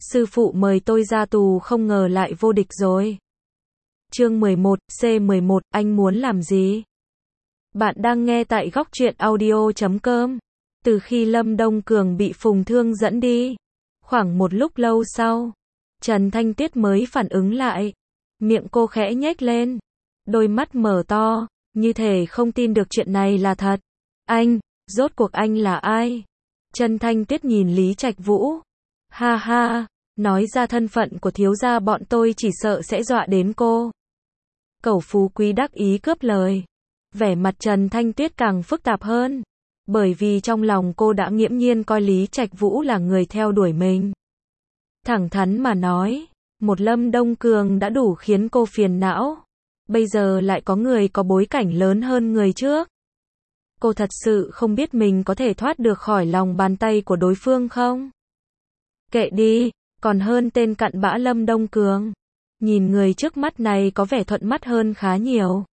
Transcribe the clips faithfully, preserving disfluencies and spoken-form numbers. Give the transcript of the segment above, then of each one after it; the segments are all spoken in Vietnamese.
sư phụ mời tôi ra tù không ngờ lại vô địch rồi. Chương mười một, C mười một, anh muốn làm gì? Bạn đang nghe tại góc truyện audio chấm com. Từ khi Lâm Đông Cường bị Phùng Thương dẫn đi, khoảng một lúc lâu sau, Trần Thanh Tuyết mới phản ứng lại. Miệng cô khẽ nhếch lên, đôi mắt mở to, như thể không tin được chuyện này là thật. Anh, rốt cuộc anh là ai? Trần Thanh Tuyết nhìn Lý Trạch Vũ. Ha ha, nói ra thân phận của thiếu gia bọn tôi chỉ sợ sẽ dọa đến cô. Cẩu Phú Quý đắc ý cướp lời. Vẻ mặt Trần Thanh Tuyết càng phức tạp hơn, bởi vì trong lòng cô đã nghiễm nhiên coi Lý Trạch Vũ là người theo đuổi mình. Thẳng thắn mà nói, một Lâm Đông Cường đã đủ khiến cô phiền não. Bây giờ lại có người có bối cảnh lớn hơn người trước. Cô thật sự không biết mình có thể thoát được khỏi lòng bàn tay của đối phương không? Kệ đi, còn hơn tên cặn bã Lâm Đông Cường. Nhìn người trước mắt này có vẻ thuận mắt hơn khá nhiều.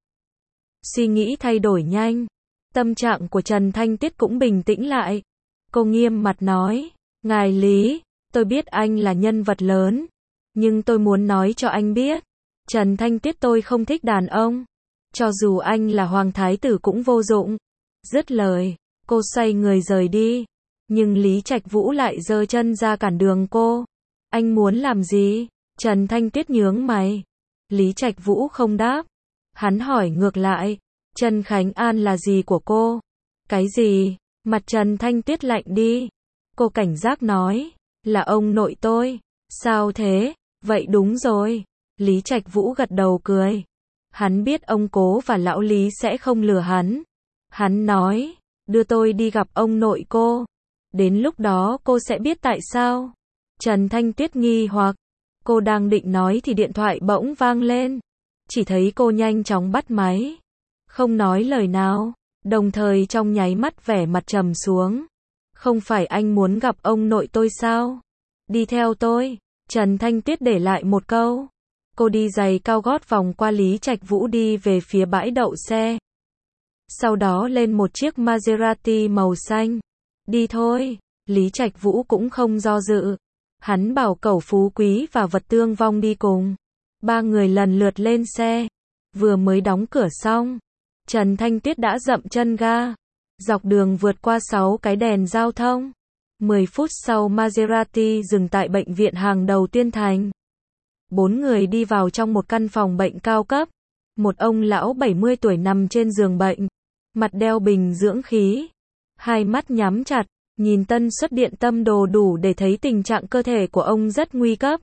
Suy nghĩ thay đổi nhanh, tâm trạng của Trần Thanh Tuyết cũng bình tĩnh lại. Cô nghiêm mặt nói, ngài Lý, tôi biết anh là nhân vật lớn, nhưng tôi muốn nói cho anh biết, Trần Thanh Tuyết tôi không thích đàn ông. Cho dù anh là hoàng thái tử cũng vô dụng. Dứt lời, cô xoay người rời đi. Nhưng Lý Trạch Vũ lại giơ chân ra cản đường cô. Anh muốn làm gì? Trần Thanh Tuyết nhướng mày. Lý Trạch Vũ không đáp. Hắn hỏi ngược lại, Trần Khánh An là gì của cô? Cái gì? Mặt Trần Thanh Tuyết lạnh đi. Cô cảnh giác nói, là ông nội tôi. Sao thế? Vậy đúng rồi. Lý Trạch Vũ gật đầu cười. Hắn biết ông Cố và lão Lý sẽ không lừa hắn. Hắn nói, đưa tôi đi gặp ông nội cô. Đến lúc đó cô sẽ biết tại sao. Trần Thanh Tuyết nghi hoặc. Cô đang định nói thì điện thoại bỗng vang lên. Chỉ thấy cô nhanh chóng bắt máy. Không nói lời nào. Đồng thời trong nháy mắt vẻ mặt trầm xuống. Không phải anh muốn gặp ông nội tôi sao? Đi theo tôi. Trần Thanh Tuyết để lại một câu. Cô đi giày cao gót vòng qua Lý Trạch Vũ đi về phía bãi đậu xe. Sau đó lên một chiếc Maserati màu xanh. Đi thôi. Lý Trạch Vũ cũng không do dự. Hắn bảo Cẩu Phú Quý và Vật Tương Vong đi cùng. Ba người lần lượt lên xe. Vừa mới đóng cửa xong, Trần Thanh Tuyết đã dậm chân ga. Dọc đường vượt qua sáu cái đèn giao thông. mười phút sau Maserati dừng tại bệnh viện hàng đầu Tiên Thành. Bốn người đi vào trong một căn phòng bệnh cao cấp. Một ông lão bảy mươi tuổi nằm trên giường bệnh. Mặt đeo bình dưỡng khí. Hai mắt nhắm chặt. Nhìn tân suất điện tâm đồ đủ để thấy tình trạng cơ thể của ông rất nguy cấp.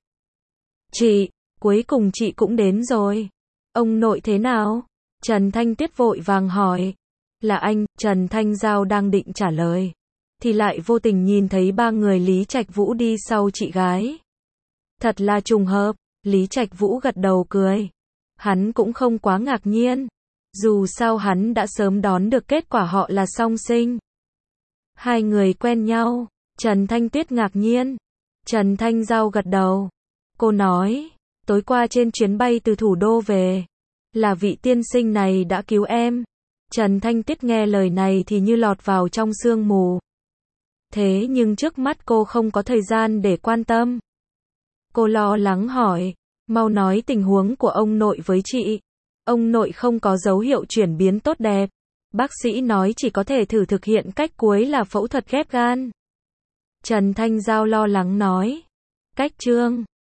Chị, cuối cùng chị cũng đến rồi. Ông nội thế nào? Trần Thanh Tuyết vội vàng hỏi. Là anh, Trần Thanh Giao đang định trả lời. Thì lại vô tình nhìn thấy ba người Lý Trạch Vũ đi sau chị gái. Thật là trùng hợp. Lý Trạch Vũ gật đầu cười. Hắn cũng không quá ngạc nhiên. Dù sao hắn đã sớm đón được kết quả họ là song sinh. Hai người quen nhau. Trần Thanh Tuyết ngạc nhiên. Trần Thanh Giao gật đầu. Cô nói, tối qua trên chuyến bay từ thủ đô về, là vị tiên sinh này đã cứu em. Trần Thanh Tuyết nghe lời này thì như lọt vào trong sương mù. Thế nhưng trước mắt cô không có thời gian để quan tâm. Cô lo lắng hỏi, mau nói tình huống của ông nội với chị. Ông nội không có dấu hiệu chuyển biến tốt đẹp. Bác sĩ nói chỉ có thể thử thực hiện cách cuối là phẫu thuật ghép gan. Trần Thanh Giao lo lắng nói. Cách trương,